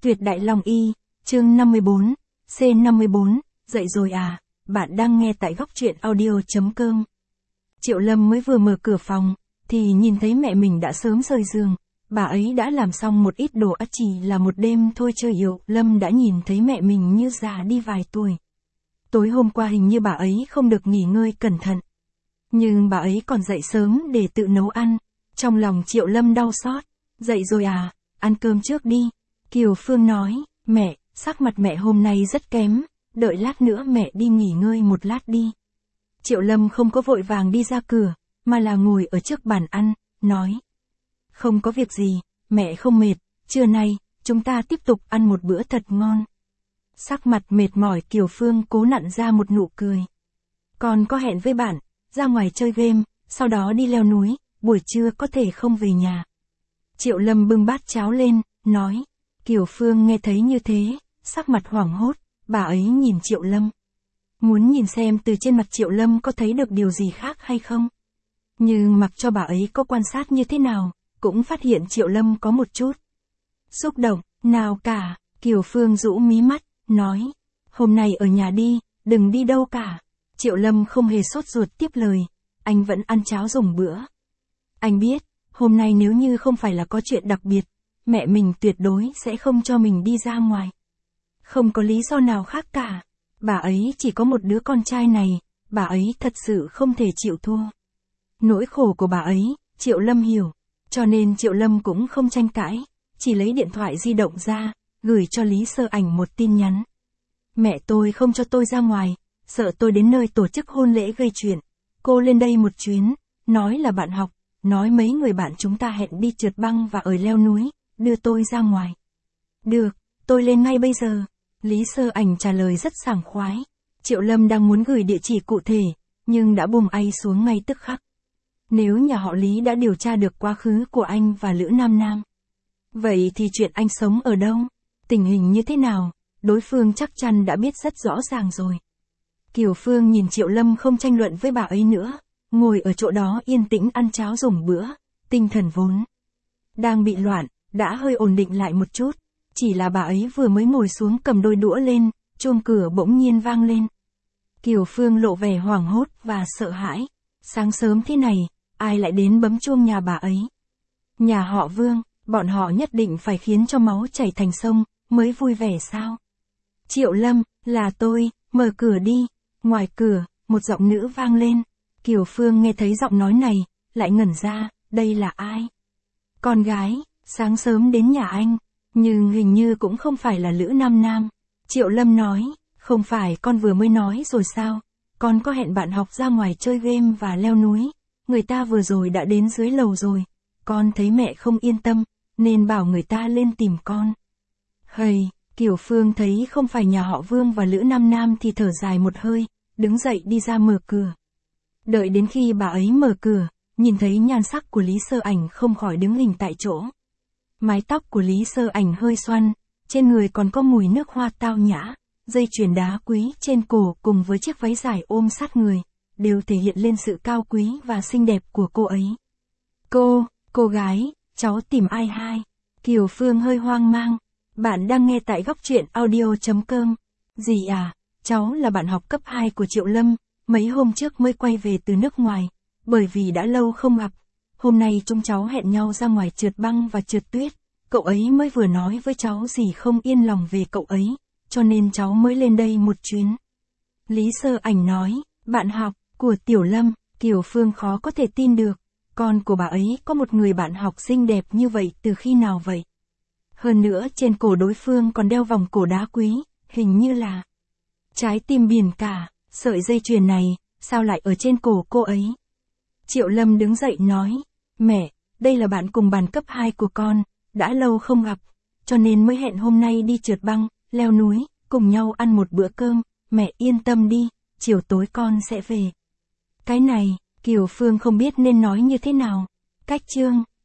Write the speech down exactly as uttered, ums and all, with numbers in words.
Tuyệt đại long y, chương năm mươi bốn, C năm mươi bốn, dậy rồi à, bạn đang nghe tại góc truyện audio.com. Triệu Lâm mới vừa mở cửa phòng, thì nhìn thấy mẹ mình đã sớm rời giường, bà ấy đã làm xong một ít đồ ăn, chỉ là một đêm thôi chơi yếu, Lâm đã nhìn thấy mẹ mình như già đi vài tuổi. Tối hôm qua hình như bà ấy không được nghỉ ngơi cẩn thận. Nhưng bà ấy còn dậy sớm để tự nấu ăn, trong lòng Triệu Lâm đau xót. Dậy rồi à, ăn cơm trước đi. Kiều Phương nói, mẹ, sắc mặt mẹ hôm nay rất kém, đợi lát nữa mẹ đi nghỉ ngơi một lát đi. Triệu Lâm không có vội vàng đi ra cửa, mà là ngồi ở trước bàn ăn, nói. Không có việc gì, mẹ không mệt, trưa nay, chúng ta tiếp tục ăn một bữa thật ngon. Sắc mặt mệt mỏi Kiều Phương cố nặn ra một nụ cười. Con có hẹn với bạn, ra ngoài chơi game, sau đó đi leo núi, buổi trưa có thể không về nhà. Triệu Lâm bưng bát cháo lên, nói. Kiều Phương nghe thấy như thế, sắc mặt hoảng hốt, bà ấy nhìn Triệu Lâm. Muốn nhìn xem từ trên mặt Triệu Lâm có thấy được điều gì khác hay không. Nhưng mặc cho bà ấy có quan sát như thế nào, cũng phát hiện Triệu Lâm có một chút xúc động, nào cả. Kiều Phương rũ mí mắt, nói. Hôm nay ở nhà đi, đừng đi đâu cả. Triệu Lâm không hề sốt ruột tiếp lời, anh vẫn ăn cháo dùng bữa. Anh biết, hôm nay nếu như không phải là có chuyện đặc biệt, mẹ mình tuyệt đối sẽ không cho mình đi ra ngoài. Không có lý do nào khác cả. Bà ấy chỉ có một đứa con trai này, bà ấy thật sự không thể chịu thua. Nỗi khổ của bà ấy, Triệu Lâm hiểu, cho nên Triệu Lâm cũng không tranh cãi, chỉ lấy điện thoại di động ra, gửi cho Lý Sơ Ảnh một tin nhắn. Mẹ tôi không cho tôi ra ngoài, sợ tôi đến nơi tổ chức hôn lễ gây chuyện. Cô lên đây một chuyến, nói là bạn học, nói mấy người bạn chúng ta hẹn đi trượt băng và ở leo núi, đưa tôi ra ngoài. Được, tôi lên ngay bây giờ. Lý Sơ Ảnh trả lời rất sảng khoái. Triệu Lâm đang muốn gửi địa chỉ cụ thể, nhưng đã buông ay xuống ngay tức khắc. Nếu nhà họ Lý đã điều tra được quá khứ của anh và Lữ Nam Nam, vậy thì chuyện anh sống ở đâu, tình hình như thế nào, đối phương chắc chắn đã biết rất rõ ràng rồi. Kiều Phương nhìn Triệu Lâm không tranh luận với bà ấy nữa, ngồi ở chỗ đó yên tĩnh ăn cháo dùng bữa, tinh thần vốn đang bị loạn, đã hơi ổn định lại một chút. Chỉ là bà ấy vừa mới ngồi xuống cầm đôi đũa lên, chuông cửa bỗng nhiên vang lên. Kiều Phương lộ vẻ hoảng hốt và sợ hãi. Sáng sớm thế này, ai lại đến bấm chuông nhà bà ấy? Nhà họ Vương, bọn họ nhất định phải khiến cho máu chảy thành sông, mới vui vẻ sao? Triệu Lâm, là tôi, mở cửa đi. Ngoài cửa, một giọng nữ vang lên. Kiều Phương nghe thấy giọng nói này, lại ngẩn ra, đây là ai? Con gái, sáng sớm đến nhà anh. Nhưng hình như cũng không phải là Lữ Nam Nam. Triệu Lâm nói, không phải con vừa mới nói rồi sao? Con có hẹn bạn học ra ngoài chơi game và leo núi. Người ta vừa rồi đã đến dưới lầu rồi. Con thấy mẹ không yên tâm, nên bảo người ta lên tìm con. Hầy, Kiều Phương thấy không phải nhà họ Vương và Lữ Nam Nam thì thở dài một hơi, đứng dậy đi ra mở cửa. Đợi đến khi bà ấy mở cửa, nhìn thấy nhan sắc của Lý Sơ Ảnh không khỏi đứng hình tại chỗ. Mái tóc của Lý Sơ Ảnh hơi xoăn, trên người còn có mùi nước hoa tao nhã, dây chuyền đá quý trên cổ cùng với chiếc váy dài ôm sát người, đều thể hiện lên sự cao quý và xinh đẹp của cô ấy. Cô, cô gái, cháu tìm ai hai? Kiều Phương hơi hoang mang. Bạn đang nghe tại góc truyện audio.com. Gì à, cháu là bạn học cấp hai của Triệu Lâm, mấy hôm trước mới quay về từ nước ngoài, bởi vì đã lâu không gặp. Hôm nay chúng cháu hẹn nhau ra ngoài trượt băng và trượt tuyết, cậu ấy mới vừa nói với cháu gì không yên lòng về cậu ấy, cho nên cháu mới lên đây một chuyến. Lý Sơ Ảnh nói, bạn học của Tiểu Lâm, Kiều Phương khó có thể tin được, con của bà ấy có một người bạn học xinh đẹp như vậy từ khi nào vậy? Hơn nữa trên cổ đối phương còn đeo vòng cổ đá quý, hình như là trái tim biển cả, sợi dây chuyền này, sao lại ở trên cổ cô ấy? Triệu Lâm đứng dậy nói, mẹ, đây là bạn cùng bàn cấp hai của con, đã lâu không gặp, cho nên mới hẹn hôm nay đi trượt băng, leo núi, cùng nhau ăn một bữa cơm, mẹ yên tâm đi, chiều tối con sẽ về. Cái này, Kiều Phương không biết nên nói như thế nào. Cách chương